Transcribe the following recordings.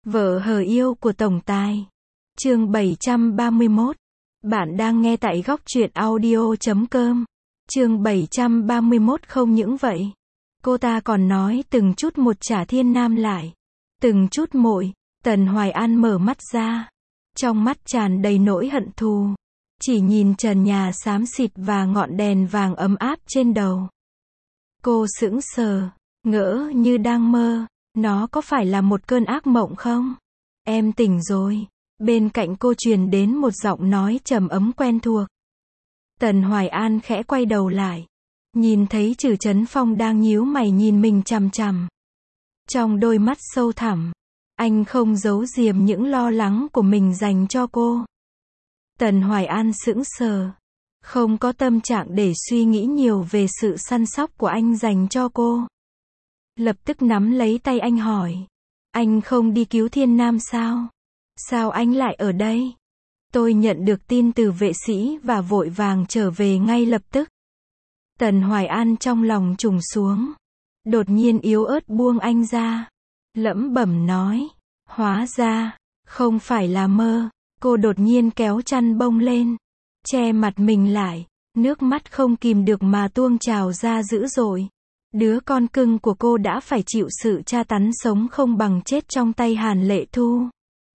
Vợ hờ yêu của tổng tài. Chương 731. Bạn đang nghe tại góc truyện audio.com. Chương 731. Không những vậy, cô ta còn nói từng chút một trả Thiên Nam lại. Từng chút một. Tần Hoài An mở mắt ra, trong mắt tràn đầy nỗi hận thù. Chỉ nhìn trần nhà xám xịt và ngọn đèn vàng ấm áp trên đầu. Cô sững sờ, ngỡ như đang mơ. Nó có phải là một cơn ác mộng không? Em tỉnh rồi. Bên cạnh cô truyền đến một giọng nói trầm ấm quen thuộc. Tần Hoài An khẽ quay đầu lại, nhìn thấy Trử Chấn Phong đang nhíu mày nhìn mình chằm chằm. Trong đôi mắt sâu thẳm, anh không giấu giếm những lo lắng của mình dành cho cô. Tần Hoài An sững sờ, không có tâm trạng để suy nghĩ nhiều về sự săn sóc của anh dành cho cô. Lập tức nắm lấy tay anh hỏi, anh không đi cứu Thiên Nam sao? Sao anh lại ở đây? Tôi nhận được tin từ vệ sĩ và vội vàng trở về ngay lập tức. Tần Hoài An trong lòng trùng xuống, đột nhiên yếu ớt buông anh ra, lẩm bẩm nói, hóa ra không phải là mơ. Cô đột nhiên kéo chăn bông lên, che mặt mình lại, nước mắt không kìm được mà tuôn trào ra dữ dội. Đứa con cưng của cô đã phải chịu sự tra tấn sống không bằng chết trong tay Hàn Lệ Thu.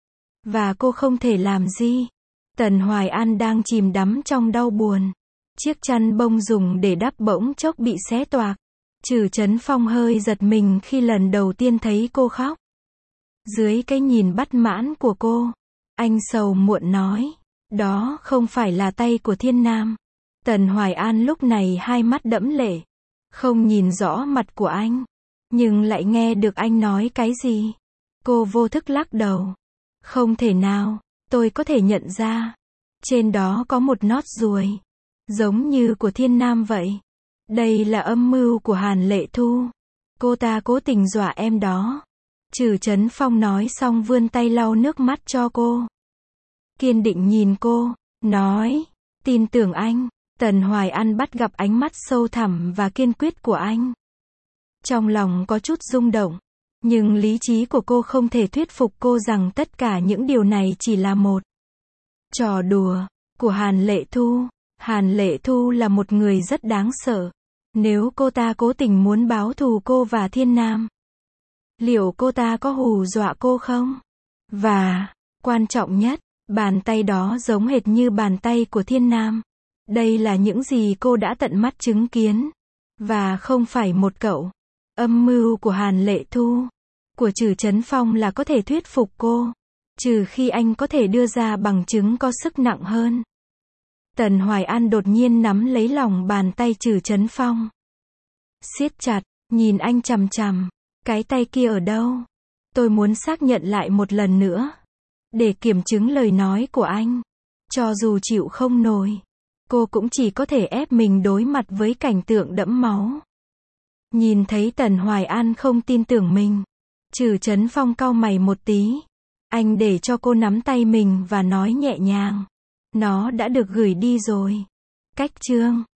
Và cô không thể làm gì. Tần Hoài An đang chìm đắm trong đau buồn. Chiếc chăn bông dùng để đắp bỗng chốc bị xé toạc. Trử Chấn Phong hơi giật mình khi lần đầu tiên thấy cô khóc. Dưới cái nhìn bất mãn của cô, anh sầu muộn nói, đó không phải là tay của Thiên Nam. Tần Hoài An lúc này hai mắt đẫm lệ, không nhìn rõ mặt của anh, nhưng lại nghe được anh nói cái gì. Cô vô thức lắc đầu. Không thể nào, tôi có thể nhận ra. Trên đó có một nót ruồi, giống như của Thiên Nam vậy. Đây là âm mưu của Hàn Lệ Thu. Cô ta cố tình dọa em đó. Trử Chấn Phong nói xong vươn tay lau nước mắt cho cô. Kiên định nhìn cô, nói, tin tưởng anh. Tần Hoài An bắt gặp ánh mắt sâu thẳm và kiên quyết của anh. Trong lòng có chút rung động, nhưng lý trí của cô không thể thuyết phục cô rằng tất cả những điều này chỉ là một trò đùa của Hàn Lệ Thu. Hàn Lệ Thu là một người rất đáng sợ. Nếu cô ta cố tình muốn báo thù cô và Thiên Nam, liệu cô ta có hù dọa cô không? Và, quan trọng nhất, bàn tay đó giống hệt như bàn tay của Thiên Nam. Đây là những gì cô đã tận mắt chứng kiến. Và không phải một cậu. Âm mưu của Hàn Lệ Thu, của Trử Chấn Phong là có thể thuyết phục cô. Trừ khi anh có thể đưa ra bằng chứng có sức nặng hơn. Tần Hoài An đột nhiên nắm lấy lòng bàn tay Trử Chấn Phong, siết chặt, nhìn anh chằm chằm. Cái tay kia ở đâu? Tôi muốn xác nhận lại một lần nữa, để kiểm chứng lời nói của anh. Cho dù chịu không nổi, cô cũng chỉ có thể ép mình đối mặt với cảnh tượng đẫm máu. Nhìn thấy Tần Hoài An không tin tưởng mình, Trử Chấn Phong cau mày một tí. Anh để cho cô nắm tay mình và nói nhẹ nhàng, nó đã được gửi đi rồi. Cách chương